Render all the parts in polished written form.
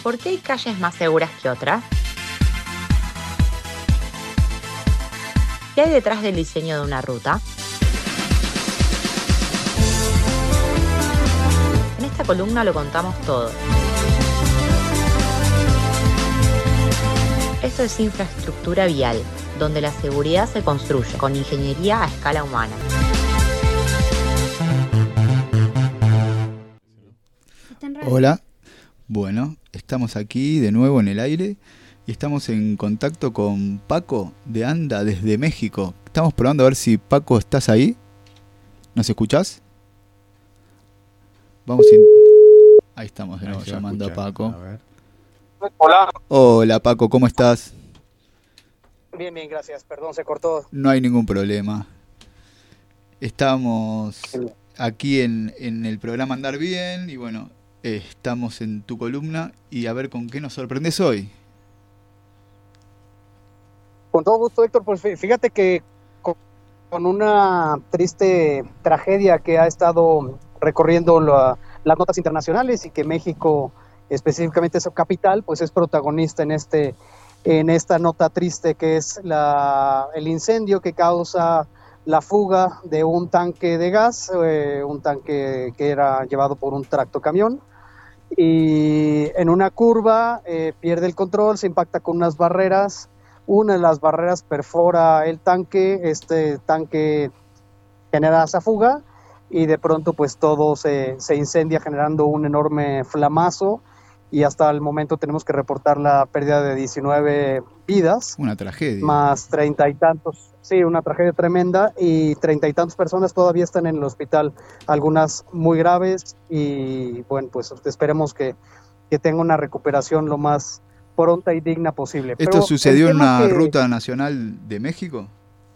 ¿Por qué hay calles más seguras que otras? ¿Qué hay detrás del diseño de una ruta? En esta columna lo contamos todo. Esto es infraestructura vial, donde la seguridad se construye con ingeniería a escala humana. Hola, bueno, estamos aquí de nuevo en el aire y estamos en contacto con Paco de ANDA desde México. Estamos probando a ver si Paco estás ahí. ¿Nos escuchás? Ahí estamos de nuevo llamando a Paco. Hola. Hola Paco, ¿cómo estás? Bien, gracias. Perdón, se cortó. No hay ningún problema. Estamos aquí en el programa Andar Bien y bueno, estamos en tu columna y a ver con qué nos sorprendes hoy. Con todo gusto, Héctor. Pues fíjate que con una triste tragedia que ha estado recorriendo las notas internacionales y que México, específicamente su capital, pues es protagonista en esta nota triste, que es el incendio que causa la fuga de un tanque de gas, un tanque que era llevado por un tractocamión, y en una curva pierde el control, se impacta con unas barreras. Una de las barreras perfora el tanque, este tanque genera esa fuga y de pronto pues todo se incendia, generando un enorme flamazo, y hasta el momento tenemos que reportar la pérdida de 19 vidas. Una tragedia. Más 30 y tantos, sí, una tragedia tremenda, y 30 y tantas personas todavía están en el hospital, algunas muy graves, y bueno, pues esperemos que tenga una recuperación lo más pronta y digna posible. ¿Esto Pero sucedió en una ruta nacional de México?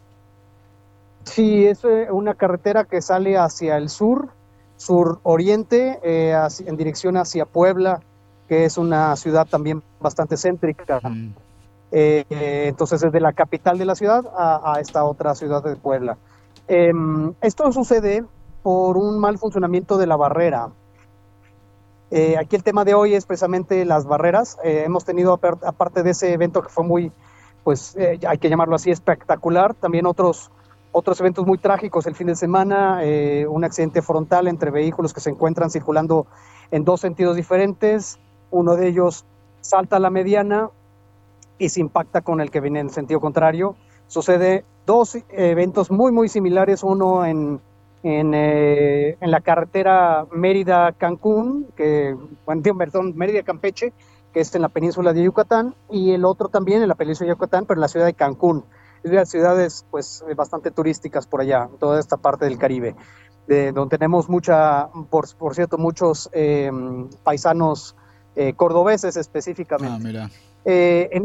Sí, es una carretera que sale hacia el sur-oriente, en dirección hacia Puebla, que es una ciudad también bastante céntrica. Entonces, desde la capital de la ciudad a esta otra ciudad de Puebla. Esto sucede por un mal funcionamiento de la barrera. Aquí el tema de hoy es precisamente las barreras. Hemos tenido, aparte de ese evento que fue muy, pues hay que llamarlo así, espectacular, también otros eventos muy trágicos el fin de semana. Un accidente frontal entre vehículos que se encuentran circulando en dos sentidos diferentes. Uno de ellos salta a la mediana y se impacta con el que viene en sentido contrario. Sucede dos eventos muy, muy similares, uno en la carretera Mérida-Cancún, Mérida-Campeche, que es en la península de Yucatán, y el otro también en la península de Yucatán, pero en la ciudad de Cancún. Es de las ciudades pues bastante turísticas por allá, toda esta parte del Caribe, donde tenemos por cierto, muchos paisanos cordobeses específicamente. Mira. En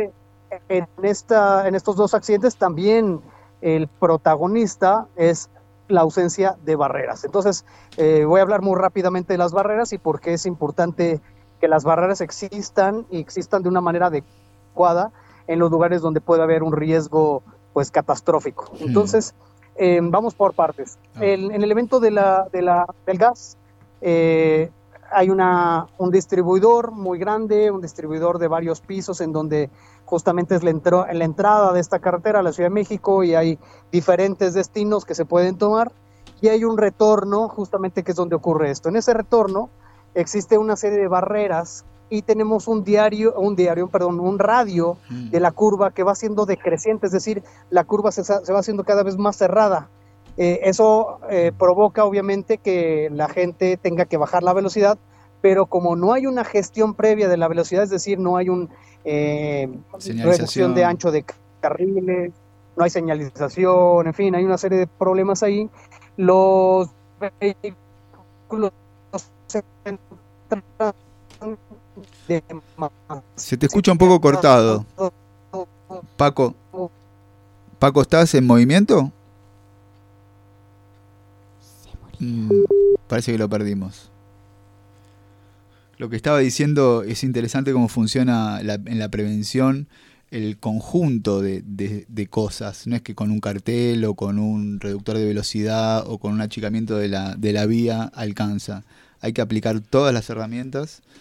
estos dos accidentes también el protagonista es la ausencia de barreras. Entonces, voy a hablar muy rápidamente de las barreras y por qué es importante que las barreras existan de una manera adecuada en los lugares donde puede haber un riesgo pues catastrófico. Entonces, vamos por partes. En el evento del gas, hay un distribuidor muy grande, un distribuidor de varios pisos, en donde justamente es la entrada de esta carretera a la Ciudad de México, y hay diferentes destinos que se pueden tomar, y hay un retorno justamente que es donde ocurre esto. En ese retorno existe una serie de barreras y tenemos un radio de la curva que va siendo decreciente, es decir, la curva se va haciendo cada vez más cerrada. Eso provoca obviamente que la gente tenga que bajar la velocidad, pero como no hay una gestión previa de la velocidad, es decir, no hay una reducción de ancho de carriles, no hay señalización, en fin, hay una serie de problemas ahí, los vehículos se te escucha un poco cortado. Paco, ¿estás en movimiento? Parece que lo perdimos. Lo que estaba diciendo es interesante cómo funciona en la prevención el conjunto de cosas. No es que con un cartel o con un reductor de velocidad o con un achicamiento de la vía alcanza. Hay que aplicar todas las herramientas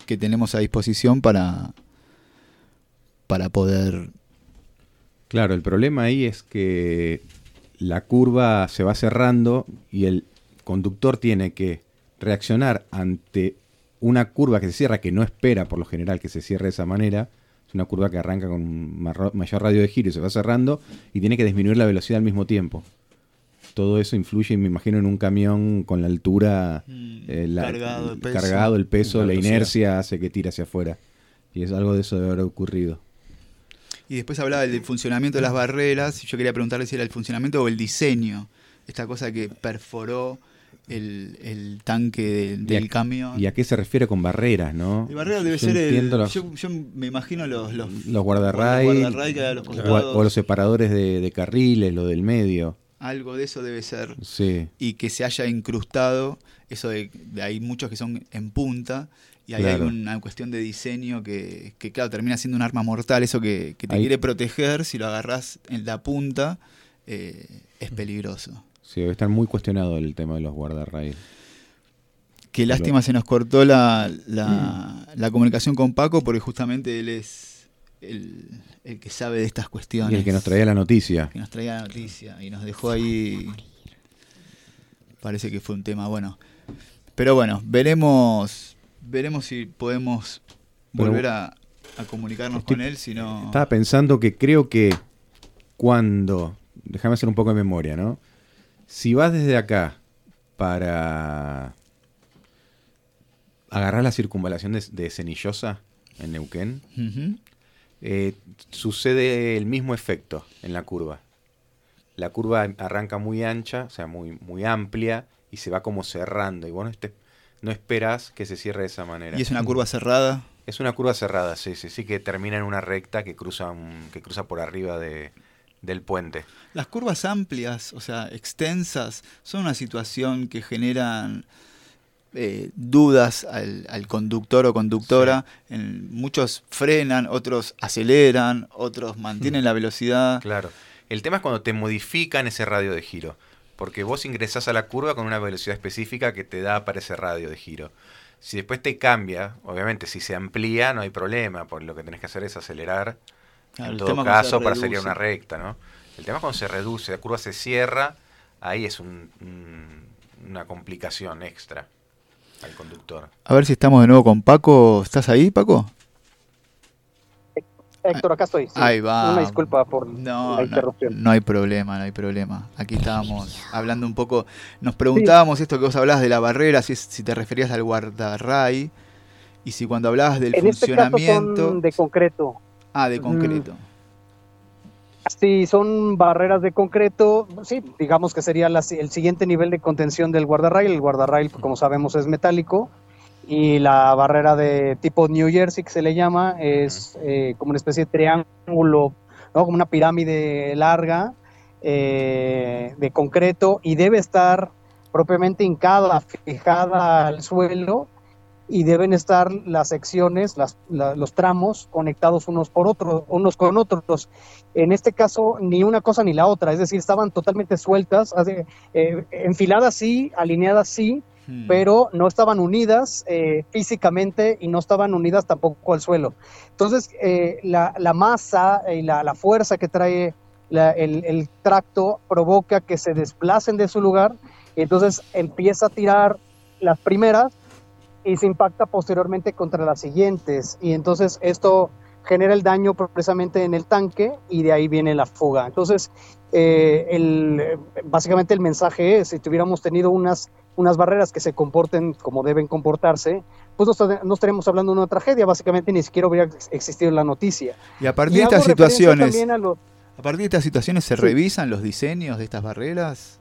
que tenemos a disposición para poder... Claro, el problema ahí es que la curva se va cerrando y el conductor tiene que reaccionar ante una curva que se cierra, que no espera por lo general que se cierre de esa manera. Es una curva que arranca con mayor radio de giro y se va cerrando y tiene que disminuir la velocidad al mismo tiempo. Todo eso influye, me imagino, en un camión con la altura, cargado el peso, la inercia hace que tire hacia afuera. Y es algo de eso debe haber ocurrido. Y después hablaba del funcionamiento de las barreras. Yo quería preguntarle si era el funcionamiento o el diseño. Esta cosa que perforó el tanque del camión. ¿Y a qué se refiere con barreras, no? El barrera debe ser yo me imagino los guardarrail, o los separadores de carriles, lo del medio. Algo de eso debe ser. Sí. Y que se haya incrustado, eso de hay muchos que son en punta, y ahí hay una cuestión de diseño que claro, termina siendo un arma mortal, eso que te quiere proteger, si lo agarrás en la punta, es peligroso. Sí, debe estar muy cuestionado el tema de los guardarrail. Qué lástima, se nos cortó la comunicación con Paco, porque justamente él es el que sabe de estas cuestiones. Y el que nos traía la noticia. Que nos traía la noticia y nos dejó ahí. Parece que fue un tema bueno. Pero bueno, veremos si podemos volver a comunicarnos con él. Si no... Estaba pensando que creo que déjame hacer un poco de memoria, ¿no? Si vas desde acá para agarrar la circunvalación de Cenillosa en Neuquén, sucede el mismo efecto en la curva. La curva arranca muy ancha, o sea, muy, muy amplia, y se va como cerrando. Y vos no esperás que se cierre de esa manera. ¿Y es una curva cerrada? Es una curva cerrada, sí, que termina en una recta que cruza por arriba del puente. Las curvas amplias, o sea, extensas, son una situación que generan dudas al conductor o conductora. Sí. Muchos frenan, otros aceleran, otros mantienen la velocidad. Claro. El tema es cuando te modifican ese radio de giro, porque vos ingresás a la curva con una velocidad específica que te da para ese radio de giro. Si después te cambia, obviamente si se amplía no hay problema, porque lo que tenés que hacer es acelerar, claro, en todo caso, para salir a una recta, ¿no? El tema es cuando se reduce, la curva se cierra, ahí es una complicación extra al conductor. A ver si estamos de nuevo con Paco. ¿Estás ahí, Paco? Héctor, acá estoy. Sí. Ahí va. Una disculpa por la interrupción. No hay problema. Aquí estábamos hablando un poco, nos preguntábamos esto que vos hablabas de la barrera, si te referías al guardarray, y si cuando hablabas del funcionamiento... En este caso son de concreto. Ah, de concreto. Sí, son barreras de concreto. Sí, digamos que sería el siguiente nivel de contención del guardarrail. El guardarrail, como sabemos, es metálico. Y la barrera de tipo New Jersey, que se le llama, es como una especie de triángulo, ¿no? Como una pirámide larga de concreto, y debe estar propiamente hincada, fijada al suelo, y deben estar las secciones, los tramos conectados unos con otros. En este caso, ni una cosa ni la otra, es decir, estaban totalmente sueltas, enfiladas sí, alineadas sí, pero no estaban unidas físicamente, y no estaban unidas tampoco al suelo. Entonces, la masa y la fuerza que trae el tracto provoca que se desplacen de su lugar, y entonces empieza a tirar las primeras y se impacta posteriormente contra las siguientes, y entonces esto genera el daño precisamente en el tanque, y de ahí viene la fuga. Entonces, básicamente el mensaje es, si tuviéramos tenido unas barreras que se comporten como deben comportarse, pues no estaríamos hablando de una tragedia, básicamente ni siquiera hubiera existido la noticia. Y a partir de estas situaciones, ¿se revisan los diseños de estas barreras?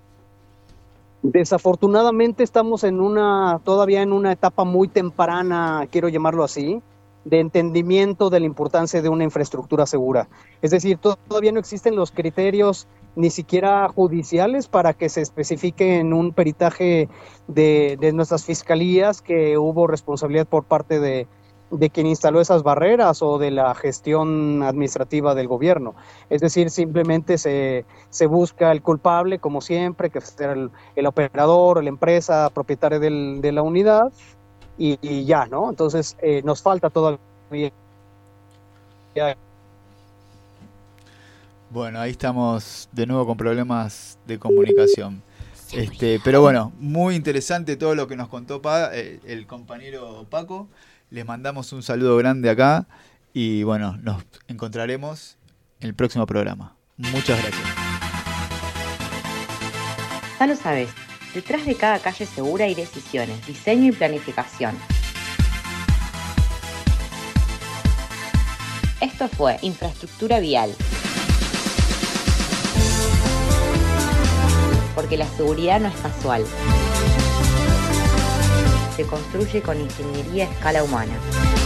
Desafortunadamente estamos todavía en una etapa muy temprana, quiero llamarlo así, de entendimiento de la importancia de una infraestructura segura. Es decir, todavía no existen los criterios ni siquiera judiciales para que se especifique en un peritaje de nuestras fiscalías que hubo responsabilidad por parte de quien instaló esas barreras o de la gestión administrativa del gobierno. Es decir, simplemente se busca el culpable, como siempre, que será el operador o la empresa propietaria de la unidad, y ya, ¿no? Entonces nos falta todavía. Bueno, ahí estamos de nuevo con problemas de comunicación. Pero bueno, muy interesante todo lo que nos contó el compañero Paco. Les mandamos un saludo grande acá y bueno, nos encontraremos en el próximo programa. Muchas gracias. Ya lo sabes, detrás de cada calle segura hay decisiones, diseño y planificación. Esto fue Infraestructura Vial. Porque la seguridad no es casual. Se construye con ingeniería a escala humana.